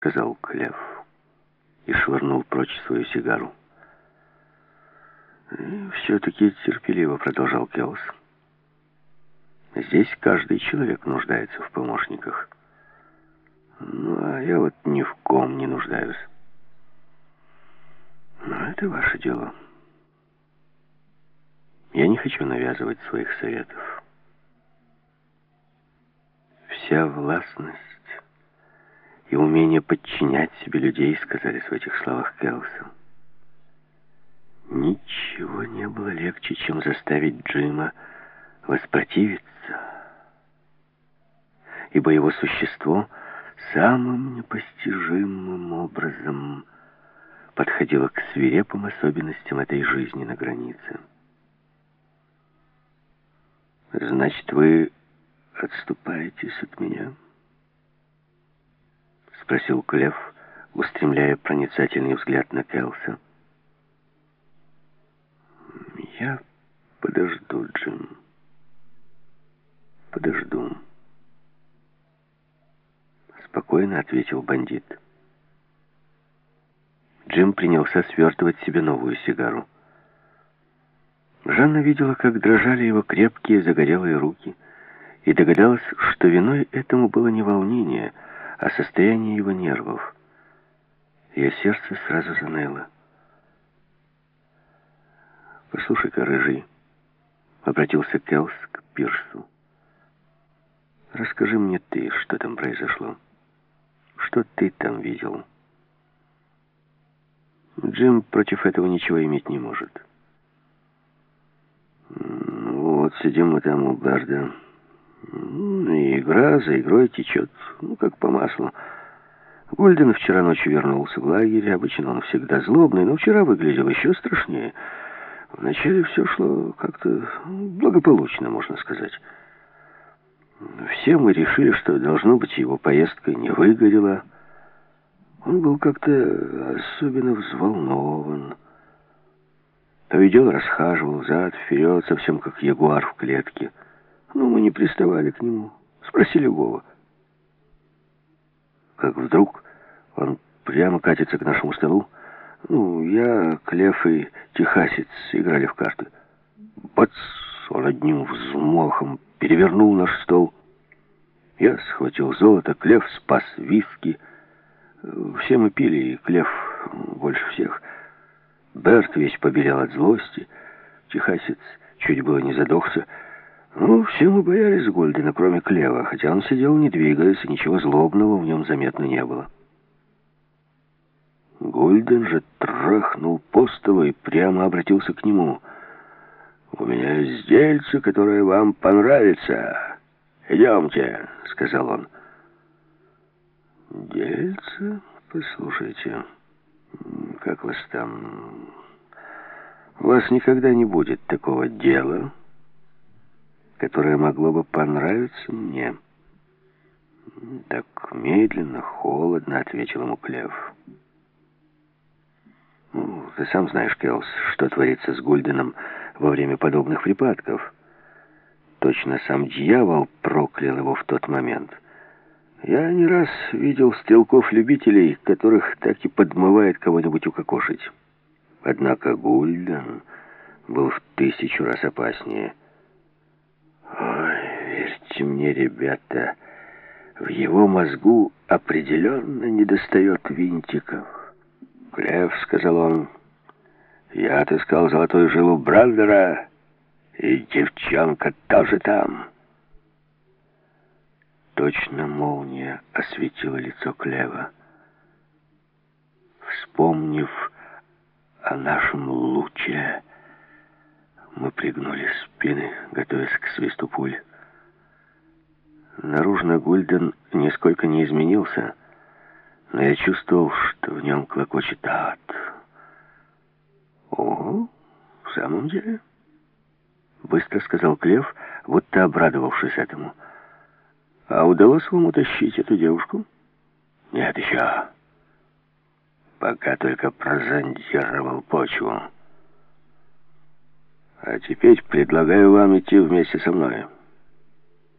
сказал Клев и швырнул прочь свою сигару. «И все-таки терпеливо», — продолжал Келс. «Здесь каждый человек нуждается в помощниках. Ну, а я вот ни в ком не нуждаюсь. Но это ваше дело. Я не хочу навязывать своих советов. Вся властность и умение подчинять себе людей сказались в этих словах Келса. Ничего не было легче, чем заставить Джима воспротивиться, ибо его существо самым непостижимым образом подходило к свирепым особенностям этой жизни на границе. «Значит, вы отступаетесь от меня?» — спросил Клев, устремляя проницательный взгляд на Келса. «Я подожду, Джим. Подожду», — спокойно ответил бандит. Джим принялся свертывать себе новую сигару. Жанна видела, как дрожали его крепкие загорелые руки, и догадалась, что виной этому было не волнение, а состояние его нервов. Ее сердце сразу заныло. «Послушай-ка, рыжий», — обратился Келс к Пирсу, — «расскажи мне ты, что там произошло. Что ты там видел?» Джим против этого ничего иметь не может. «Ну, вот сидим мы там у Барда. И игра за игрой течет, как по маслу. Гольден вчера ночью вернулся в лагерь. Обычно он всегда злобный, но вчера выглядел еще страшнее. Вначале все шло как-то благополучно, можно сказать. Все мы решили, что, должно быть, его поездка не выгорела. Он был как-то особенно взволнован. То и дело расхаживал взад-вперед, совсем как ягуар в клетке. Но мы не приставали к нему, спросили Вова. Как вдруг он прямо катится к нашему столу. Я, Клев и Техасец играли в карты. Бац! Он одним взмахом перевернул наш стол. Я схватил золото, Клев спас виски. Все мы пили, и Клев больше всех. Берт весь побелел от злости. Техасец чуть было не задохся. Все мы боялись Гольдена, кроме Клева, хотя он сидел, не двигаясь, и ничего злобного в нем заметно не было. Гольден же трахнул по столу и прямо обратился к нему. «У меня есть дельце, которое вам понравится. Идемте», — сказал он. «Дельце? Послушайте, как вас там? У вас никогда не будет такого дела, которое могло бы понравиться мне». «Так медленно, холодно», — ответил ему Клев. «Ты сам знаешь, Келс, что творится с Гульденом во время подобных припадков. Точно сам дьявол проклял его в тот момент. Я не раз видел стрелков-любителей, которых так и подмывает кого-нибудь укокошить. Однако Гульден был в 1000 раз опаснее. Ой, верьте мне, ребята, в его мозгу определенно недостает винтиков. «Клев», — сказал он, — «я отыскал золотую жилу Брандера, и девчонка тоже там». Точно молния осветила лицо Клева. Вспомнив о нашем луче, мы пригнули спины, готовясь к свисту пуль. Наружно Гульден нисколько не изменился, но я чувствовал, что в нем клокочет ад. «О, в самом деле?» — быстро сказал Клев, будто обрадовавшись этому. «А удалось вам утащить эту девушку?» «Нет еще. Пока только прозондировал почву. А теперь предлагаю вам идти вместе со мной».